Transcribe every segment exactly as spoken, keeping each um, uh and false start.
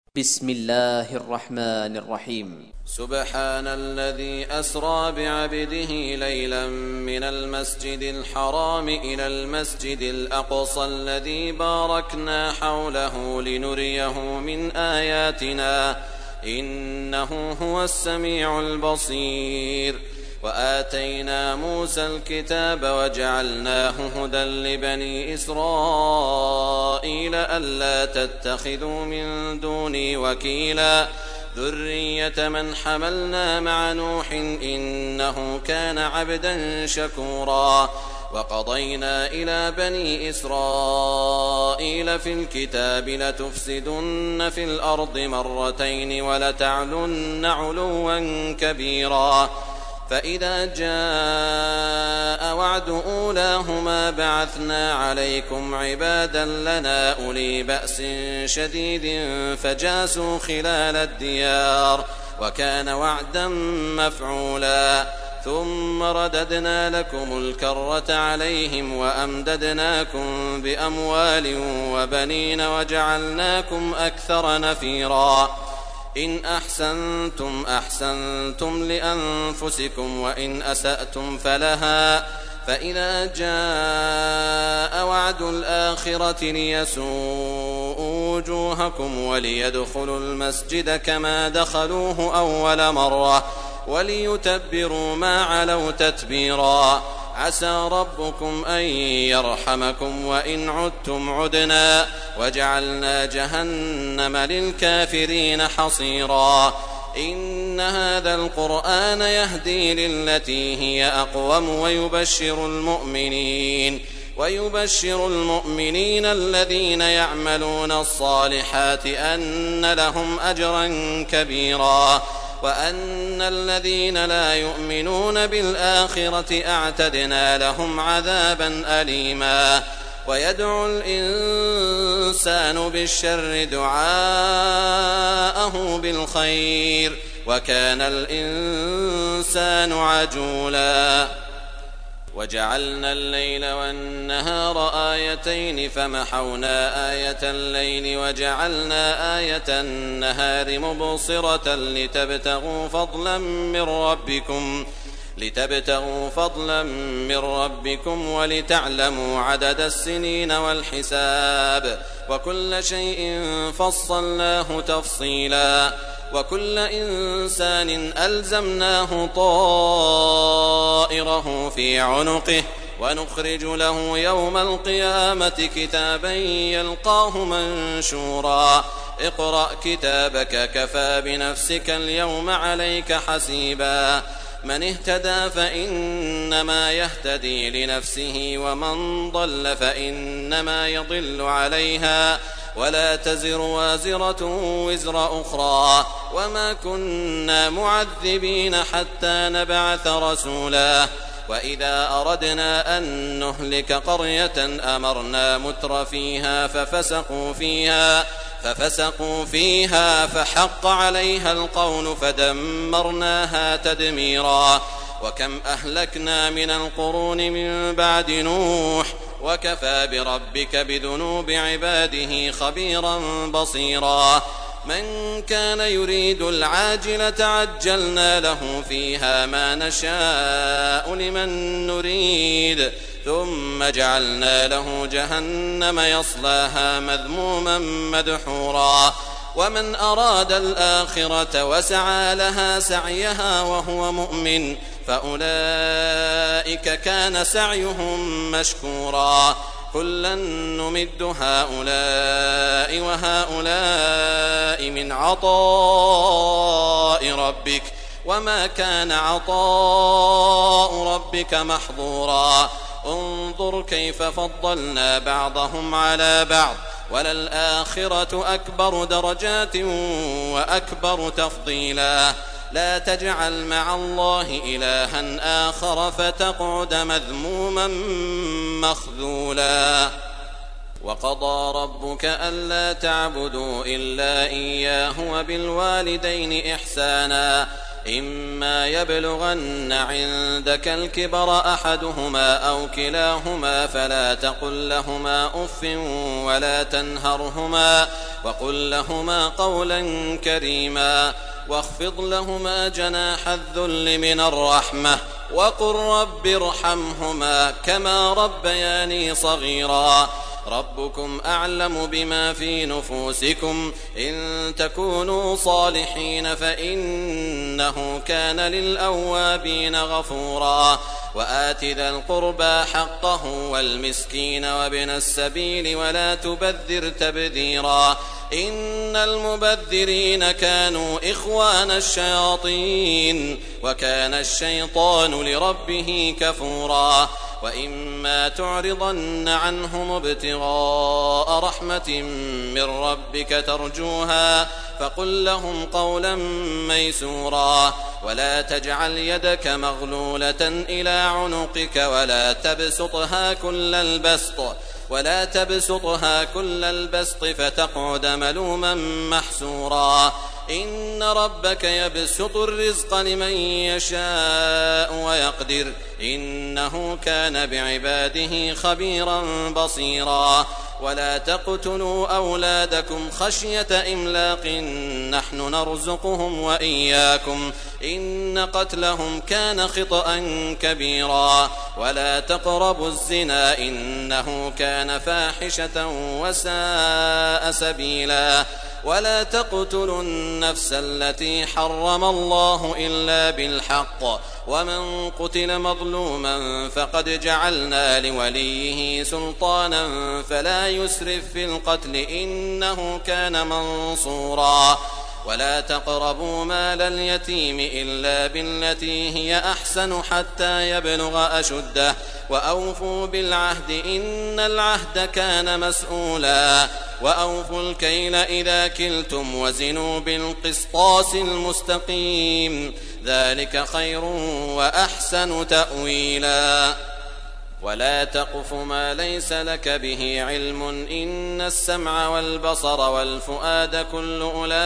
بسم الله الرحمن الرحيم. سبحان الذي أسرى بعبده ليلا من المسجد الحرام إلى المسجد الأقصى الذي باركنا حوله لنريه من آياتنا إنه هو السميع البصير. وآتينا موسى الكتاب وجعلناه هدى لبني إسرائيل ألا تتخذوا من دوني وكيلا ذرية من حملنا مع نوح إنه كان عبدا شكورا. وقضينا إلى بني إسرائيل في الكتاب لتفسدن في الأرض مرتين ولتعلن علوا كبيرا. فإذا جاء وعد أولاهما بعثنا عليكم عبادا لنا أولي بأس شديد فجاسوا خلال الديار وكان وعدا مفعولا. ثم رددنا لكم الكرة عليهم وأمددناكم بأموال وبنين وجعلناكم أكثر نفيرا. إن أحسنتم أحسنتم لأنفسكم وإن أسأتم فلها. فإذا جاء وعد الآخرة ليسوءوا وجوهكم وليدخلوا المسجد كما دخلوه أول مرة وليتبروا ما علوا تتبيرا. عسى ربكم أن يرحمكم وإن عدتم عدنا وجعلنا جهنم للكافرين حصيرا. إن هذا القرآن يهدي للتي هي أقوم ويبشر المؤمنين ويبشر المؤمنين الذين يعملون الصالحات أن لهم أجرا كبيرا وأن الذين لا يؤمنون بالآخرة أعتدنا لهم عذابا أليما. ويدعو الإنسان بالشر دعاءه بالخير وكان الإنسان عجولا. وجعلنا الليل والنهار آيتين فمحونا آية الليل وجعلنا آية النهار مبصرة لتبتغوا فضلا من ربكم لتبتغوا فضلا من ربكم ولتعلموا عدد السنين والحساب وكل شيء فصلناه تفصيلا. وكل إنسان ألزمناه طائره في عنقه ونخرج له يوم القيامة كتابا يلقاه منشورا. اقرأ كتابك كفى بنفسك اليوم عليك حسيبا. من اهتدى فإنما يهتدي لنفسه ومن ضل فإنما يضل عليها ولا تزر وازرة وزر أخرى وما كنا معذبين حتى نبعث رسولا. وإذا أردنا أن نهلك قرية أمرنا متر فيها ففسقوا فيها ففسقوا فيها فحق عليها القول فدمرناها تدميرا. وكم أهلكنا من القرون من بعد نوح وكفى بربك بذنوب عباده خبيرا بصيرا. من كان يريد العاجلة عجلنا له فيها ما نشاء لمن نريد ثم جعلنا له جهنم يصلاها مذموما مدحورا. ومن أراد الآخرة وسعى لها سعيها وهو مؤمن فأولئك كان سعيهم مشكورا. كلا نمد هؤلاء وهؤلاء من عطاء ربك وما كان عطاء ربك محظورا. انظر كيف فضلنا بعضهم على بعض وللآخرة أكبر درجات وأكبر تفضيلا. لا تجعل مع الله إلها آخر فتقعد مذموما مخذولا. وقضى ربك ألا تعبدوا إلا إياه وبالوالدين إحسانا إما يبلغن عندك الكبر أحدهما أو كلاهما فلا تقل لهما أف ولا تنهرهما وقل لهما قولا كريما واخفض لهما جناح الذل من الرحمة وقل رب ارحمهما كما ربياني صغيرا ربكم أعلم بما في نفوسكم إن تكونوا صالحين فإنه كان للأوابين غفورا وآت ذا القربى حقه والمسكين وابن السبيل ولا تبذر تبذيرا إن المبذرين كانوا إخوان الشياطين وكان الشيطان لربه كفورا وإما تعرضن عنهم ابتغاء رحمة من ربك ترجوها فقل لهم قولا ميسورا ولا تجعل يدك مغلولة إلى عنقك ولا تبسطها كل البسط ولا تبسطها كل البسط فتقعد ملوما محسورا إن ربك يبسط الرزق لمن يشاء ويقدر إنه كان بعباده خبيرا بصيرا ولا تقتلوا أولادكم خشية إملاق نحن نرزقهم وإياكم إن قتلهم كان خطأ كبيرا ولا تقربوا الزنا إنه كان فاحشة وساء سبيلا ولا تقتلوا النفس التي حرم الله إلا بالحق ومن قتل مظلوما فقد جعلنا لوليه سلطانا فلا يسرف في القتل إنه كان منصورا ولا تقربوا مال اليتيم إلا بالتي هي أحسن حتى يبلغ أشده وأوفوا بالعهد إن العهد كان مسؤولا وأوفوا الكيل إذا كلتم وزنوا بالقسطاس المستقيم ذلك خير وأحسن تأويلا ولا تقف ما ليس لك به علم إن السمع والبصر والفؤاد كل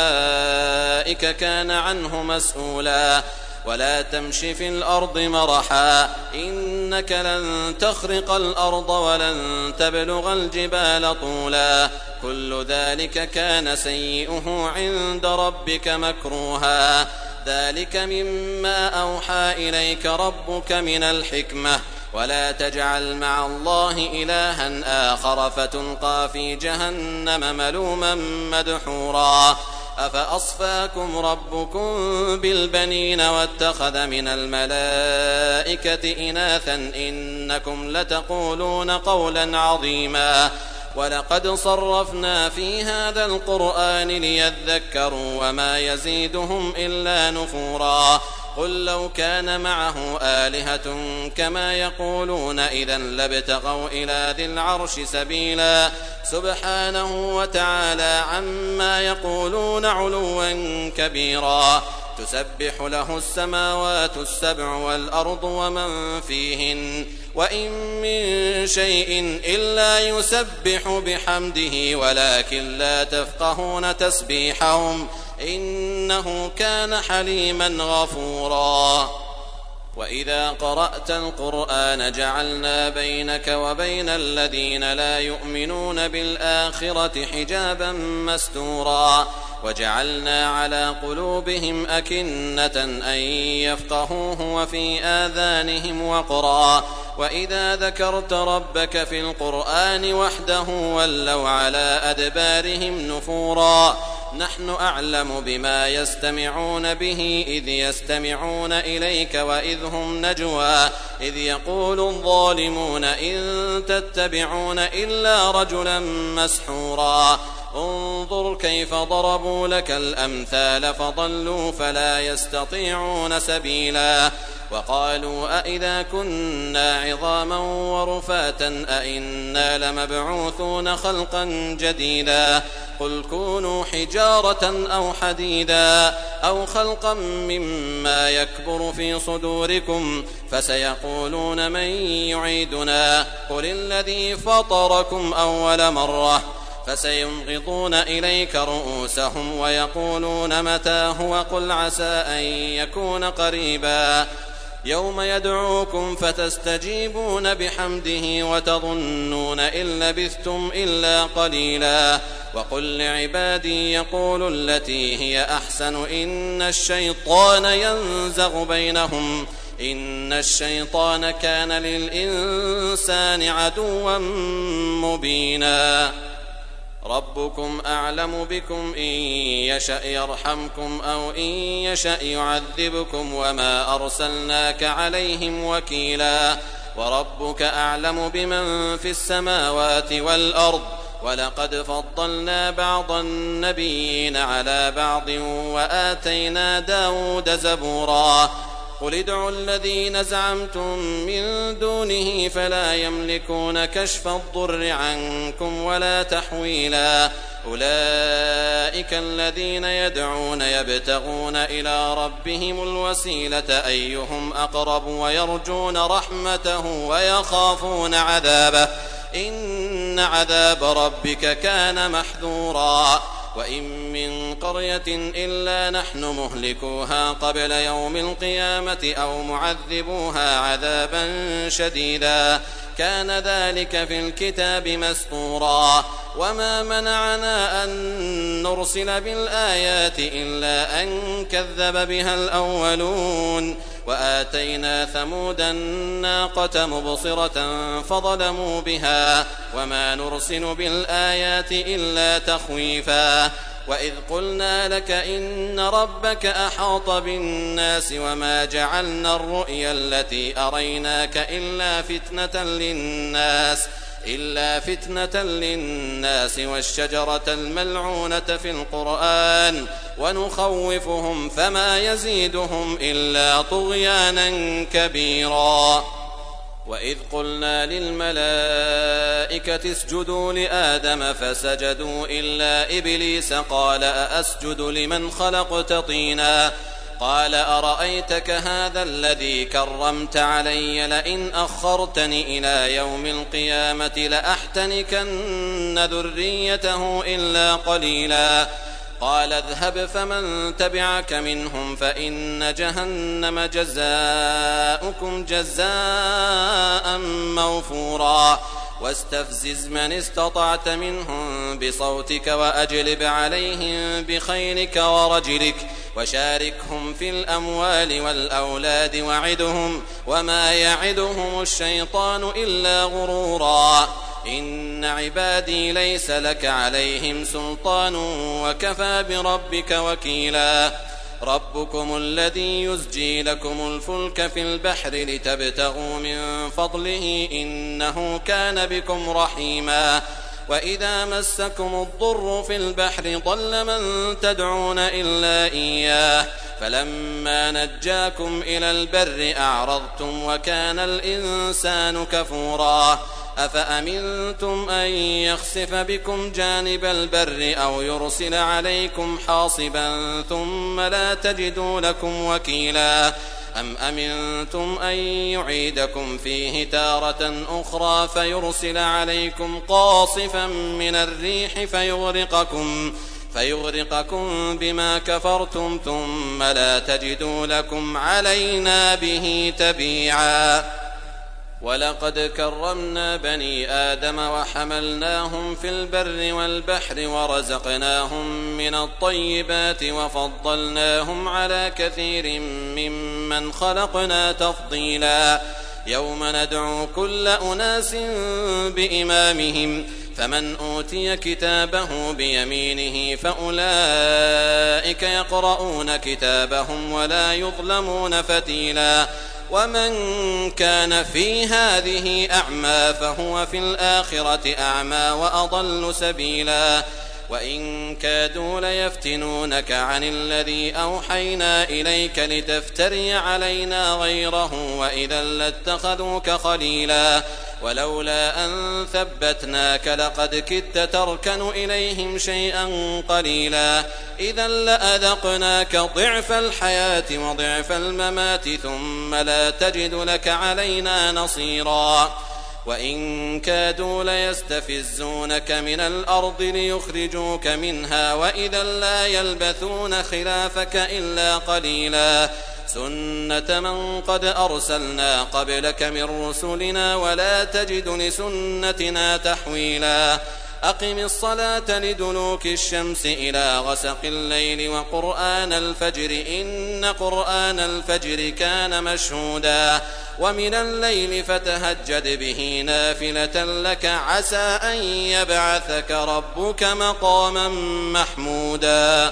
أولئك كان عنه مسؤولا ولا تمش في الأرض مرحا إنك لن تخرق الأرض ولن تبلغ الجبال طولا كل ذلك كان سيئه عند ربك مكروها ذلك مما أوحى إليك ربك من الحكمة ولا تجعل مع الله إلها آخر فتلقى في جهنم ملوما مدحورا أفأصفاكم ربكم بالبنين واتخذ من الملائكة إناثا إنكم لتقولون قولا عظيما ولقد صرفنا في هذا القرآن ليذكروا وما يزيدهم إلا نفورا قل لو كان معه آلهة كما يقولون إذا لابتغوا إلى ذي العرش سبيلا سبحانه وتعالى عما يقولون علوا كبيرا تسبح له السماوات السبع والأرض ومن فيهن وإن من شيء إلا يسبح بحمده ولكن لا تفقهون تسبيحهم إنه كان حليما غفورا وإذا قرأت القرآن جعلنا بينك وبين الذين لا يؤمنون بالآخرة حجابا مستورا وجعلنا على قلوبهم أكنة أن يفقهوه وفي آذانهم وقرا وإذا ذكرت ربك في القرآن وحده ولوا على أدبارهم نفورا نحن أعلم بما يستمعون به إذ يستمعون إليك وإذ هم نجوى إذ يقول الظالمون إن تتبعون إلا رجلا مسحورا انظر كيف ضربوا لك الأمثال فضلوا فلا يستطيعون سبيلا وقالوا أئذا كنا عظاما ورفاتا أئنا لمبعوثون خلقا جديدا قل كونوا حجارة أو حديدا أو خلقا مما يكبر في صدوركم فسيقولون من يعيدنا قل الذي فطركم أول مرة فسينغضون إليك رؤوسهم ويقولون متى هو قل عسى أن يكون قريبا يوم يدعوكم فتستجيبون بحمده وتظنون إن لبثتم إلا قليلا وقل لعبادي يقولوا التي هي أحسن إن الشيطان ينزغ بينهم إن الشيطان كان للإنسان عدوا مبينا ربكم أعلم بكم إن يشأ يرحمكم أو إن يشأ يعذبكم وما أرسلناك عليهم وكيلا وربك أعلم بمن في السماوات والأرض ولقد فضلنا بعض النبيين على بعض وآتينا داود زبورا قل ادعوا الذين زعمتم من دونه فلا يملكون كشف الضر عنكم ولا تحويلا أولئك الذين يدعون يبتغون إلى ربهم الوسيلة أيهم أقرب ويرجون رحمته ويخافون عذابه إن عذاب ربك كان محذورا وإن من قرية إلا نحن مهلكوها قبل يوم القيامة أو معذبوها عذابا شديدا كان ذلك في الكتاب مسطورا وما منعنا أن نرسل بالآيات إلا أن كذب بها الأولون وآتينا ثمود الناقة مبصرة فظلموا بها وما نرسل بالآيات إلا تخويفا وإذ قلنا لك إن ربك أحاط بالناس وما جعلنا الرؤيا التي أريناك إلا فتنة للناس إلا فتنة للناس والشجرة الملعونة في القرآن ونخوفهم فما يزيدهم إلا طغيانا كبيرا وإذ قلنا للملائكة اسجدوا لآدم فسجدوا إلا إبليس قال أأسجد لمن خلقت طينا قال أرأيتك هذا الذي كرمت علي لئن أخرتني إلى يوم القيامة لأحتنكن ذريته إلا قليلا قال اذهب فمن تبعك منهم فإن جهنم جزاؤكم جزاء موفورا واستفزز من استطعت منهم بصوتك وأجلب عليهم بخيلك ورجلك وشاركهم في الأموال والأولاد وعدهم وما يعدهم الشيطان إلا غرورا إن عبادي ليس لك عليهم سلطان وكفى بربك وكيلا ربكم الذي يزجي لكم الفلك في البحر لتبتغوا من فضله إنه كان بكم رحيما وإذا مسكم الضر في البحر ضل من تدعون إلا إياه فلما نجاكم إلى البر أعرضتم وكان الإنسان كفورا أفأمنتم أن يخسف بكم جانب البر أو يرسل عليكم حاصبا ثم لا تجدوا لكم وكيلا أم أمنتم أن يعيدكم فيه تارة أخرى فيرسل عليكم قاصفا من الريح فيغرقكم فيغرقكم بما كفرتم ثم لا تجدوا لكم علينا به تبيعا ولقد كرمنا بني آدم وحملناهم في البر والبحر ورزقناهم من الطيبات وفضلناهم على كثير ممن خلقنا تفضيلا يوم ندعو كل أناس بإمامهم فمن أوتي كتابه بيمينه فأولئك يقرؤون كتابهم ولا يظلمون فتيلا ومن كان في هذه أعمى فهو في الآخرة أعمى وأضل سبيلا وإن كادوا ليفتنونك عن الذي أوحينا إليك لتفتري علينا غيره وإذا لاتخذوك خليلا ولولا أن ثبتناك لقد كدت تركن إليهم شيئا قليلا إذا لأذقناك ضعف الحياة وضعف الممات ثم لا تجد لك علينا نصيرا وإن كادوا ليستفزونك من الأرض ليخرجوك منها وإذا لا يلبثون خلافك إلا قليلا سنة من قد أرسلنا قبلك من رسلنا ولا تجد لسنتنا تحويلا أقم الصلاة لدلوك الشمس إلى غسق الليل وقرآن الفجر إن قرآن الفجر كان مشهودا ومن الليل فتهجد به نافلة لك عسى أن يبعثك ربك مقاما محمودا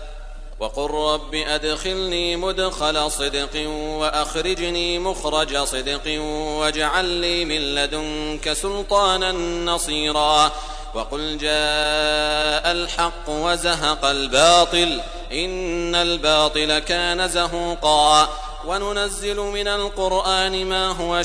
وقل رب أدخلني مدخل صدق وأخرجني مخرج صدق واجعل لي من لدنك سلطانا نصيرا وقل جاء الحق وزهق الباطل إن الباطل كان زهوقا وننزل من القرآن ما هو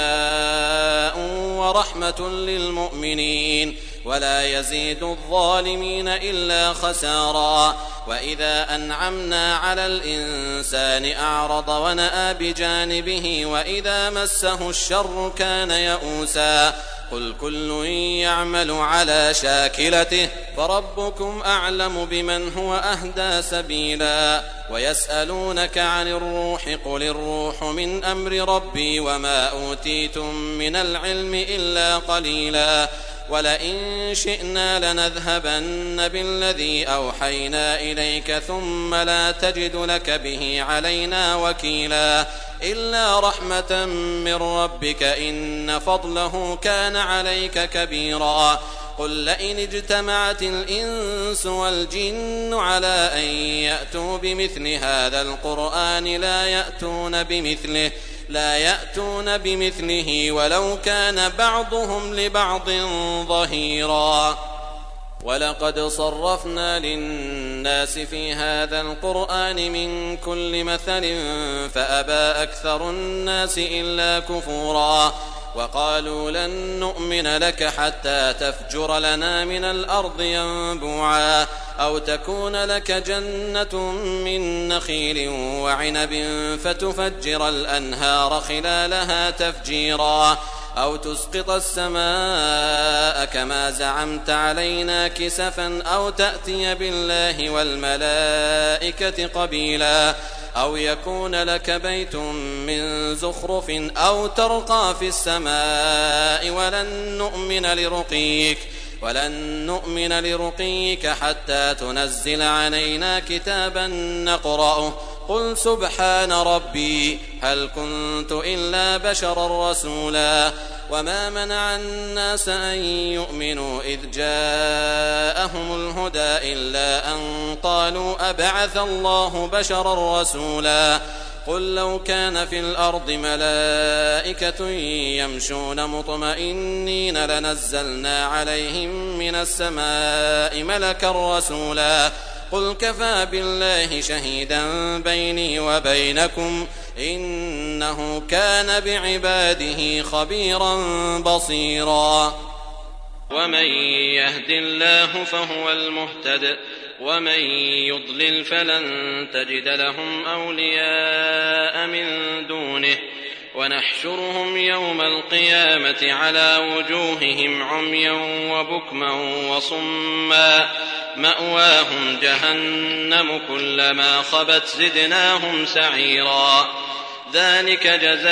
شفاء ورحمة للمؤمنين ولا يزيد الظالمين إلا خسارا وإذا أنعمنا على الإنسان أعرض ونأى بجانبه وإذا مسه الشر كان يئوسا قل كل يعمل على شاكلته فربكم أعلم بمن هو أهدى سبيلا ويسألونك عن الروح قل الروح من أمر ربي وما أوتيتم من العلم إلا قليلا ولئن شئنا لنذهبن بالذي أوحينا إليك ثم لا تجد لك به علينا وكيلا إلا رحمة من ربك إن فضله كان عليك كبيرا قل لئن اجتمعت الإنس والجن على أن يأتوا بمثل هذا القرآن لا يأتون بمثله لا يأتون بمثله ولو كان بعضهم لبعض ظهيرا ولقد صرفنا للناس في هذا القرآن من كل مثل فأبى أكثر الناس إلا كفورا وقالوا لن نؤمن لك حتى تفجر لنا من الأرض ينبوعا أو تكون لك جنة من نخيل وعنب فتفجر الأنهار خلالها تفجيرا أو تسقط السماء كما زعمت علينا كسفا أو تأتي بالله والملائكة قبيلا أو يكون لك بيت من زخرف أو ترقى في السماء ولن نؤمن لرقيك ولن نؤمن لرقيك حتى تنزل علينا كتابا نقرأه قل سبحان ربي هل كنت إلا بشرا رسولا وما منع الناس أن يؤمنوا إذ جاءهم الهدى إلا أن قالوا أبعث الله بشرا رسولا قل لو كان في الأرض ملائكة يمشون مطمئنين لنزلنا عليهم من السماء ملكا رسولا قل كفى بالله شهيدا بيني وبينكم إنه كان بعباده خبيرا بصيرا ومن يهد الله فهو المهتد ومن يضلل فلن تجد لهم أولياء من دونه ونحشرهم يوم القيامة على وجوههم عميا وبكما وصما مأواهم جهنم كلما خبت زدناهم سعيرا ذلك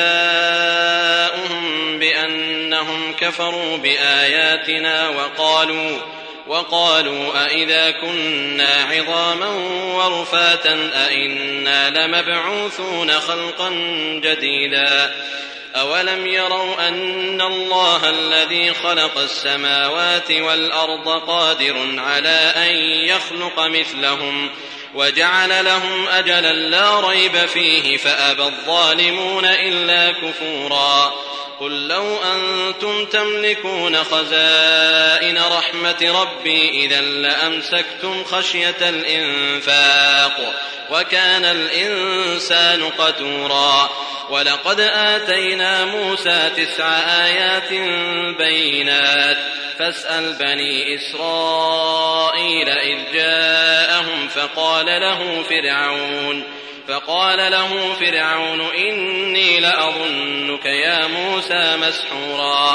جزاؤهم بأنهم كفروا بآياتنا وقالوا وقالوا أئذا كنا عظاما ورفاتا أئنا لمبعوثون خلقا جديدا أولم يروا أن الله الذي خلق السماوات والأرض قادر على أن يخلق مثلهم وجعل لهم أجلا لا ريب فيه فأبى الظالمون إلا كفورا قل لو أنتم تملكون خزائن رحمة ربي إذا لأمسكتم خشية الإنفاق وكان الإنسان قتورا ولقد آتينا موسى تسع آيات بينات فاسأل بني إسرائيل إذ جاءهم فقال له فرعون فقال له فرعون إني لأظنك يا موسى مسحورا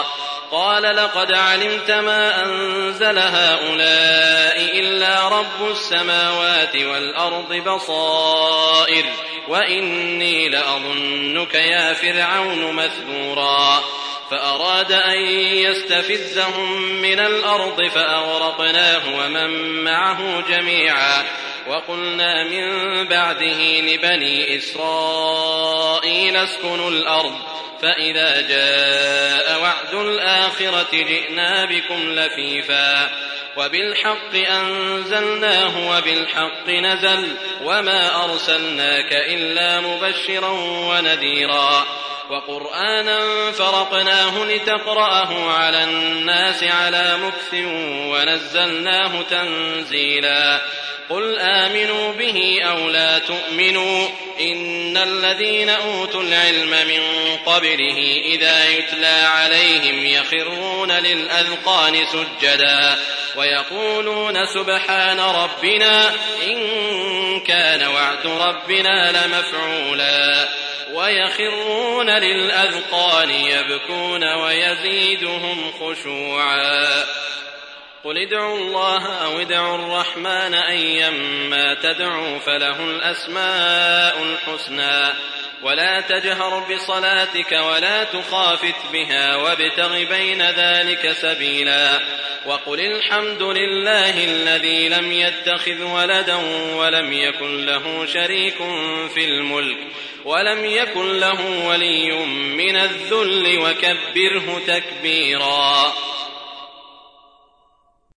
قال لقد علمت ما أنزل هؤلاء إلا رب السماوات والأرض بصائر وإني لأظنك يا فرعون مثبورا فأراد أن يستفزهم من الأرض فأغرقناه ومن معه جميعا وقلنا من بعده لبني إسرائيل اسكنوا الأرض فإذا جاء وعد الآخرة جئنا بكم لفيفا وبالحق أنزلناه وبالحق نزل وما أرسلناك إلا مبشرا ونذيرا وقرآنا فرقناه لتقرأه على الناس على مكث ونزلناه تنزيلا قل آمنوا به أو لا تؤمنوا إن الذين أوتوا العلم من قبله إذا يتلى عليهم يخرون للأذقان سجدا ويقولون سبحان ربنا إن كان وعد ربنا لمفعولا ويخرون للأذقان يبكون ويزيدهم خشوعا قل ادعوا الله أو ادعوا الرحمن أيما تدعوا فله الأسماء الحسنى ولا تجهر بصلاتك ولا تخافت بها وابتغ بين ذلك سبيلا وقل الحمد لله الذي لم يتخذ ولدا ولم يكن له شريك في الملك ولم يكن له ولي من الذل وكبره تكبيرا.